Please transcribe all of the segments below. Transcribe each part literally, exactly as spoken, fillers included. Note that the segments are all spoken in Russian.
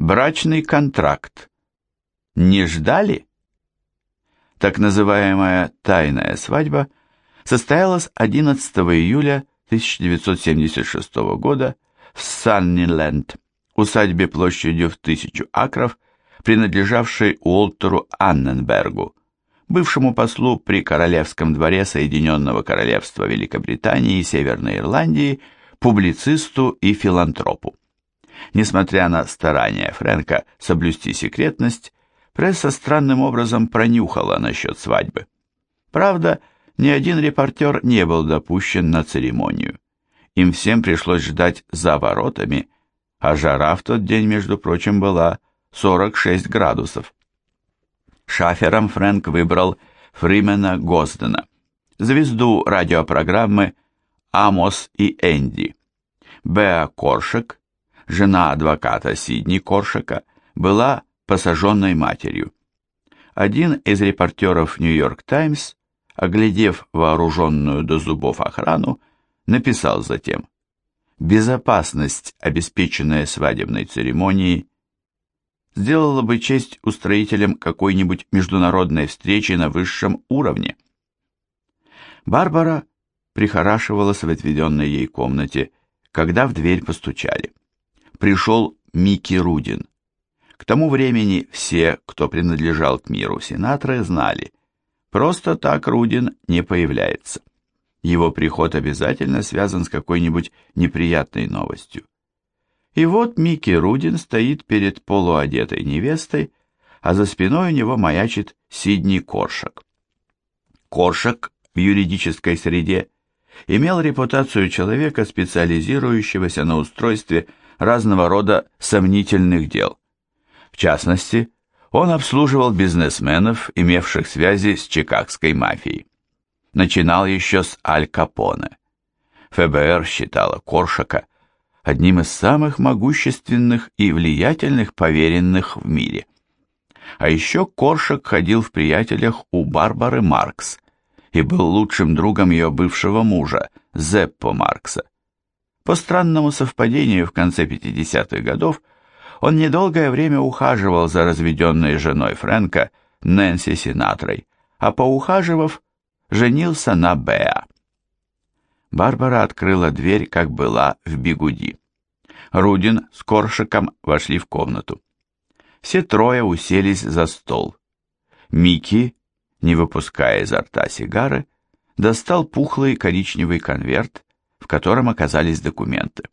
Брачный контракт. Не ждали? Так называемая «тайная свадьба» состоялась одиннадцатого июля тысяча девятьсот семьдесят шестого года в Санниленд, усадьбе площадью в тысячу акров, принадлежавшей Уолтеру Анненбергу, бывшему послу при Королевском дворе Соединенного Королевства Великобритании и Северной Ирландии, публицисту и филантропу. Несмотря на старания Фрэнка соблюсти секретность, пресса странным образом пронюхала насчет свадьбы. Правда, ни один репортер не был допущен на церемонию. Им всем пришлось ждать за воротами, а жара в тот день, между прочим, была сорок шесть градусов. Шафером Фрэнк выбрал Фримена Госдена, звезду радиопрограммы «Амос и Энди». Беа Коршек, жена адвоката Сидни Коршека, была посаженной матерью. Один из репортеров «Нью-Йорк Таймс», оглядев вооруженную до зубов охрану, написал затем: «Безопасность, обеспеченная свадебной церемонией, сделала бы честь устроителям какой-нибудь международной встречи на высшем уровне». Барбара прихорашивалась в отведенной ей комнате, когда в дверь постучали. Пришел Микки Рудин. К тому времени все, кто принадлежал к миру Синатры, знали: просто так Рудин не появляется. Его приход обязательно связан с какой-нибудь неприятной новостью. И вот Микки Рудин стоит перед полуодетой невестой, а за спиной у него маячит Сидни Коршек. Коршек в юридической среде имел репутацию человека, специализирующегося на устройстве разного рода сомнительных дел. В частности, он обслуживал бизнесменов, имевших связи с чикагской мафией. Начинал еще с Аль Капоне. ФБР считало Коршека одним из самых могущественных и влиятельных поверенных в мире. А еще Коршек ходил в приятелях у Барбары Маркс и был лучшим другом ее бывшего мужа, Зеппо Маркса. По странному совпадению, в конце пятидесятых годов он недолгое время ухаживал за разведенной женой Фрэнка, Нэнси Синатрой, а поухаживав, женился на Беа. Барбара открыла дверь, как была в бигуди. Рудин с Коршеком вошли в комнату. Все трое уселись за стол. Микки, не выпуская изо рта сигары, достал пухлый коричневый конверт, в котором оказались документы.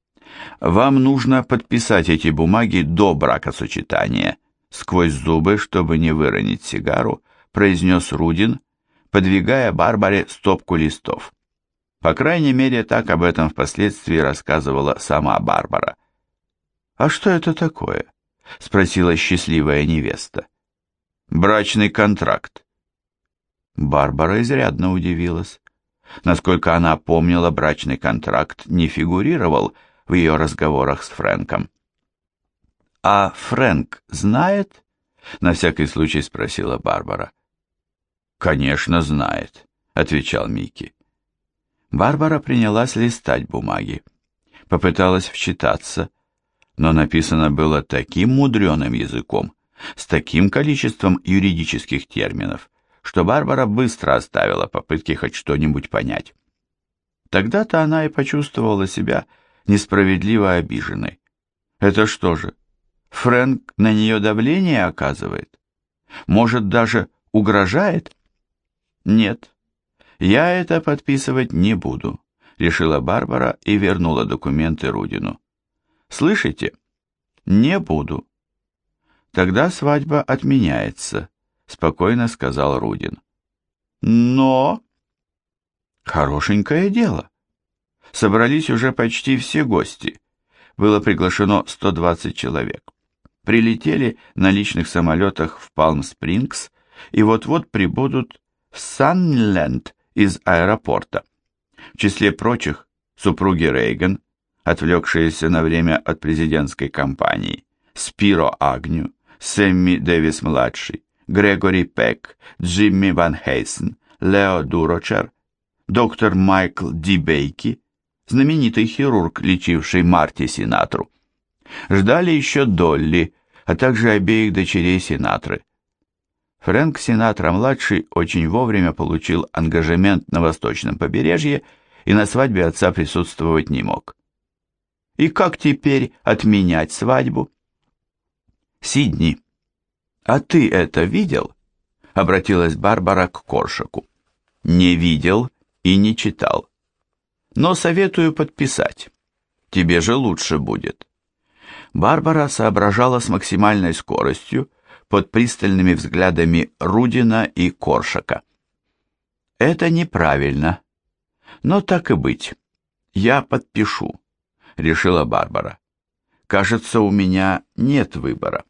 «Вам нужно подписать эти бумаги до бракосочетания», сквозь зубы, чтобы не выронить сигару, произнес Рудин, подвигая Барбаре стопку листов. По крайней мере, так об этом впоследствии рассказывала сама Барбара. «А что это такое?» — спросила счастливая невеста. «Брачный контракт». Барбара изрядно удивилась. Насколько она помнила, брачный контракт не фигурировал в ее разговорах с Фрэнком. «А Фрэнк знает?» — на всякий случай спросила Барбара. «Конечно знает», — отвечал Микки. Барбара принялась листать бумаги. Попыталась вчитаться, но написано было таким мудреным языком, с таким количеством юридических терминов, что Барбара быстро оставила попытки хоть что-нибудь понять. Тогда-то она и почувствовала себя несправедливо обиженной. Это что же, Фрэнк на нее давление оказывает? Может, даже угрожает? Нет, я это подписывать не буду, решила Барбара и вернула документы Рудину. Слышите? Не буду. Тогда свадьба отменяется, спокойно сказал Рудин. Но... Хорошенькое дело. Собрались уже почти все гости. Было приглашено сто двадцать человек. Прилетели на личных самолетах в Палм-Спрингс и вот-вот прибудут в Санниленд из аэропорта. В числе прочих супруги Рейган, отвлекшиеся на время от президентской кампании, Спиро Агню, Сэмми Дэвис-младший, Грегори Пек, Джимми Ван Хейсен, Лео Дурочер, доктор Майкл Ди Бейки, знаменитый хирург, лечивший Марти Синатру. Ждали еще Долли, а также обеих дочерей Синатры. Фрэнк Синатра-младший очень вовремя получил ангажемент на восточном побережье и на свадьбе отца присутствовать не мог. И как теперь отменять свадьбу? «Сидни, а ты это видел?» — обратилась Барбара к Коршаку. «Не видел и не читал. Но советую подписать. Тебе же лучше будет». Барбара соображала с максимальной скоростью под пристальными взглядами Рудина и Коршака. «Это неправильно, но так и быть. Я подпишу», — решила Барбара. «Кажется, у меня нет выбора».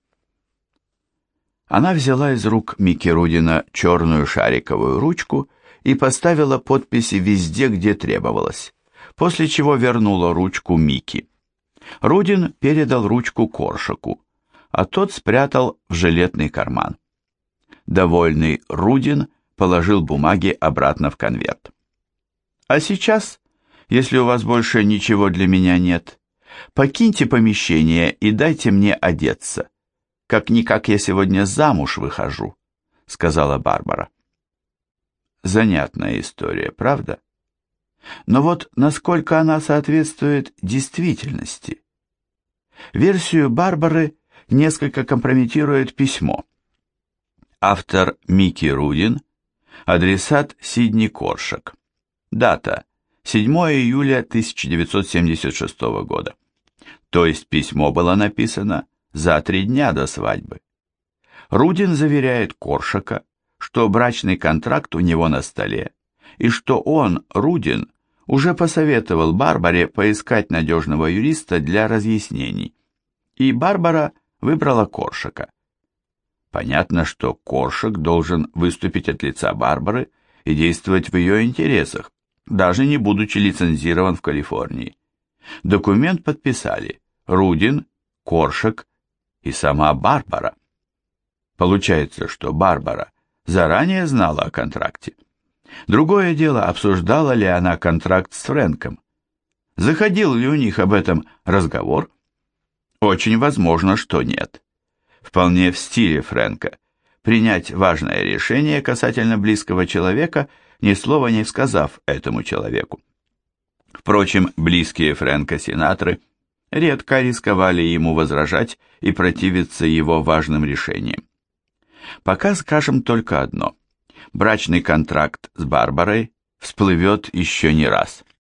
Она взяла из рук Микки Рудина черную шариковую ручку и поставила подписи везде, где требовалось, после чего вернула ручку Микки. Рудин передал ручку Коршаку, а тот спрятал в жилетный карман. Довольный Рудин положил бумаги обратно в конверт. «А сейчас, если у вас больше ничего для меня нет, покиньте помещение и дайте мне одеться. Как-никак я сегодня замуж выхожу», — сказала Барбара. Занятная история, правда? Но вот насколько она соответствует действительности? Версию Барбары несколько компрометирует письмо. Автор Микки Рудин, адресат Сидни Коршак. Дата седьмого июля тысяча девятьсот семьдесят шестого года. То есть письмо было написано за три дня до свадьбы. Рудин заверяет Коршака, что брачный контракт у него на столе, и что он, Рудин, уже посоветовал Барбаре поискать надежного юриста для разъяснений. И Барбара выбрала Коршака. Понятно, что Коршак должен выступить от лица Барбары и действовать в ее интересах, даже не будучи лицензирован в Калифорнии. Документ подписали Рудин, Коршак и сама Барбара. Получается, что Барбара заранее знала о контракте. Другое дело, обсуждала ли она контракт с Фрэнком. Заходил ли у них об этом разговор? Очень возможно, что нет. Вполне в стиле Фрэнка принять важное решение касательно близкого человека, ни слова не сказав этому человеку. Впрочем, близкие Фрэнка Синатры редко рисковали ему возражать и противиться его важным решениям. Пока скажем только одно. Брачный контракт с Барбарой всплывет еще не раз.